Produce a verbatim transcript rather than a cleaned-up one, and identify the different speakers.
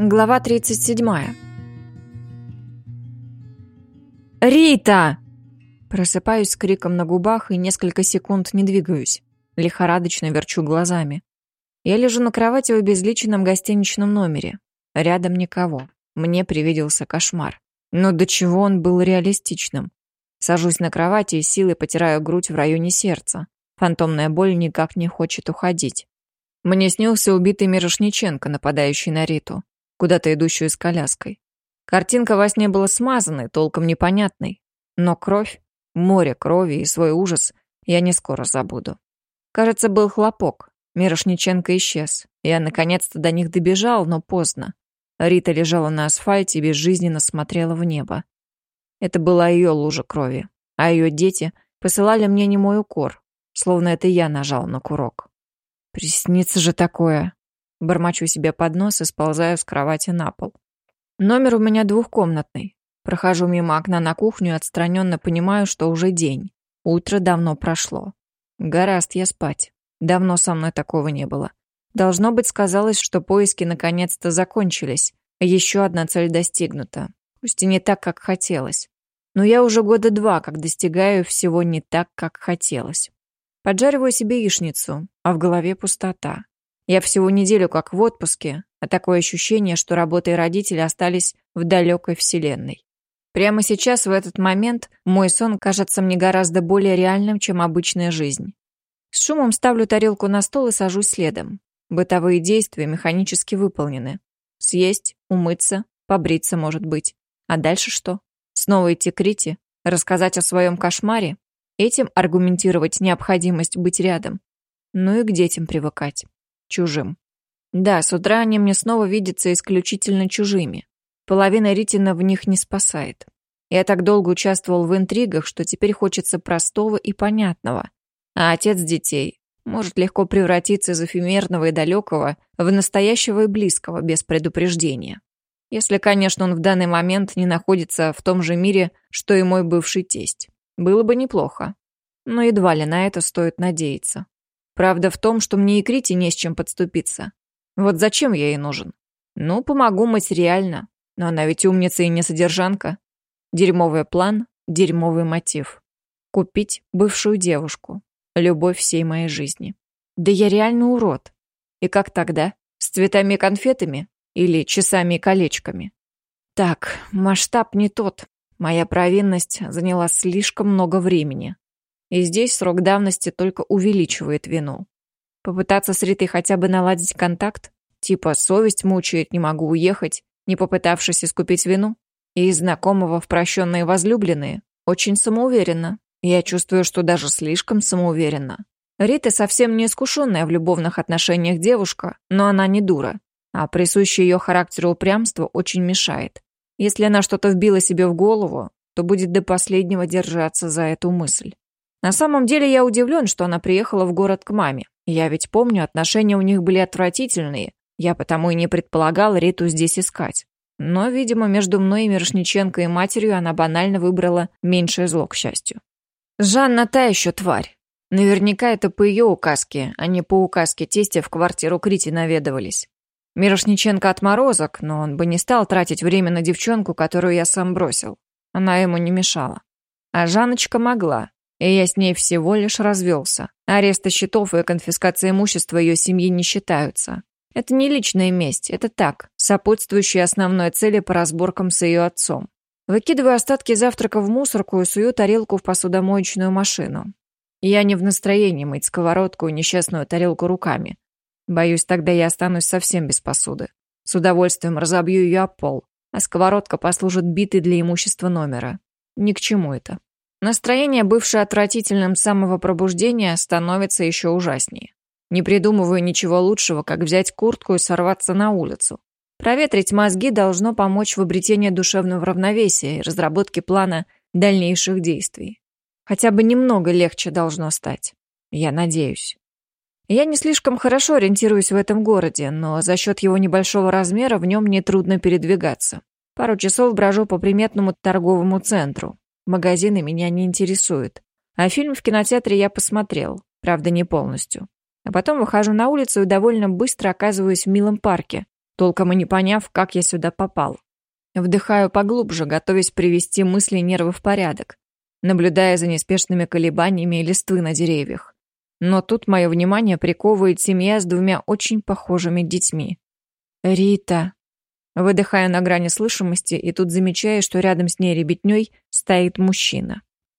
Speaker 1: Глава тридцать седьмая. «Рита!» Просыпаюсь с криком на губах и несколько секунд не двигаюсь. Лихорадочно верчу глазами. Я лежу на кровати в обезличенном гостиничном номере. Рядом никого. Мне привиделся кошмар. Но до чего он был реалистичным. Сажусь на кровати и силой потираю грудь в районе сердца. Фантомная боль никак не хочет уходить. Мне снился убитый Мирошниченко, нападающий на Риту, куда-то идущую с коляской. Картинка во сне была смазанной, толком непонятной. Но кровь, море крови и свой ужас я не скоро забуду. Кажется, был хлопок. Мирошниченко исчез. Я наконец-то до них добежал, но поздно. Рита лежала на асфальте и безжизненно смотрела в небо. Это была ее лужа крови. А ее дети посылали мне немой укор, словно это я нажал на курок. Приснится же такое. Бормочу себе под нос и сползаю с кровати на пол. Номер у меня двухкомнатный. Прохожу мимо окна на кухню и отстраненно понимаю, что уже день. Утро давно прошло. Гораздо я спать. Давно со мной такого не было. Должно быть, сказалось, что поиски наконец-то закончились. Еще одна цель достигнута. Пусть и не так, как хотелось. Но я уже года два, как достигаю всего не так, как хотелось. Поджариваю себе яичницу, а в голове пустота. Я всего неделю как в отпуске, а такое ощущение, что работа и родители остались в далекой вселенной. Прямо сейчас, в этот момент, мой сон кажется мне гораздо более реальным, чем обычная жизнь. С шумом ставлю тарелку на стол и сажусь следом. Бытовые действия механически выполнены. Съесть, умыться, побриться, может быть. А дальше что? Снова идти к Рите? Рассказать о своем кошмаре? Этим аргументировать необходимость быть рядом? Ну и к детям привыкать. Чужим. Да, с утра они мне снова видятся исключительно чужими. Половина Ритина в них не спасает. Я так долго участвовал в интригах, что теперь хочется простого и понятного. А отец детей может легко превратиться из эфемерного и далекого в настоящего и близкого без предупреждения. Если, конечно, он в данный момент не находится в том же мире, что и мой бывший тесть. Было бы неплохо. Но едва ли на это стоит надеяться. Правда в том, что мне и к Рите не с чем подступиться. Вот зачем я ей нужен? Ну, помогу материально. Но она ведь умница и не содержанка. Дерьмовый план, дерьмовый мотив. Купить бывшую девушку. Любовь всей моей жизни. Да я реально урод. И как тогда? С цветами и конфетами? Или часами и колечками? Так, масштаб не тот. Моя провинность заняла слишком много времени. И здесь срок давности только увеличивает вину. Попытаться с Ритой хотя бы наладить контакт? Типа совесть мучает, не могу уехать, не попытавшись искупить вину? И из знакомого в прощенные возлюбленные? Очень самоуверенно. Я чувствую, что даже слишком самоуверенно. Рита совсем не искушенная в любовных отношениях девушка, но она не дура. А присущее ее характеру упрямство очень мешает. Если она что-то вбила себе в голову, то будет до последнего держаться за эту мысль. На самом деле я удивлен, что она приехала в город к маме. Я ведь помню, отношения у них были отвратительные. Я потому и не предполагал Риту здесь искать. Но, видимо, между мной и Мирошниченко и матерью она банально выбрала меньшее зло, к счастью. Жанна та еще тварь. Наверняка это по ее указке, а не по указке тестя в квартиру к Рите наведывались. Мирошниченко отморозок, но он бы не стал тратить время на девчонку, которую я сам бросил. Она ему не мешала. А Жанночка могла. И я с ней всего лишь развелся. Аресты счетов и конфискация имущества ее семьи не считаются. Это не личная месть, это так, сопутствующая основной цели по разборкам с ее отцом. Выкидываю остатки завтрака в мусорку и сую тарелку в посудомоечную машину. Я не в настроении мыть сковородку и несчастную тарелку руками. Боюсь, тогда я останусь совсем без посуды. С удовольствием разобью ее об пол, а сковородка послужит битой для имущества номера. Ни к чему это. Настроение, бывшее отвратительным с самого пробуждения, становится еще ужаснее. Не придумываю ничего лучшего, как взять куртку и сорваться на улицу. Проветрить мозги должно помочь в обретении душевного равновесия и разработке плана дальнейших действий. Хотя бы немного легче должно стать. Я надеюсь. Я не слишком хорошо ориентируюсь в этом городе, но за счет его небольшого размера в нем нетрудно передвигаться. Пару часов брожу по приметному торговому центру. Магазины меня не интересуют. А фильм в кинотеатре я посмотрел, правда, не полностью. А потом выхожу на улицу и довольно быстро оказываюсь в милом парке, толком и не поняв, как я сюда попал. Вдыхаю поглубже, готовясь привести мысли и нервы в порядок, наблюдая за неспешными колебаниями листвы на деревьях. Но тут мое внимание приковывает семья с двумя очень похожими детьми. «Рита!» Выдыхаю на грани слышимости и тут замечаю, что рядом с ней ребятней стоит мужчина.